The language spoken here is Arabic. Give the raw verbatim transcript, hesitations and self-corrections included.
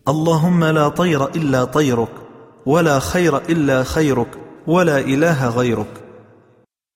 اللهم لا طير إلا طيرك، ولا خير إلا خيرك، ولا إله غيرك.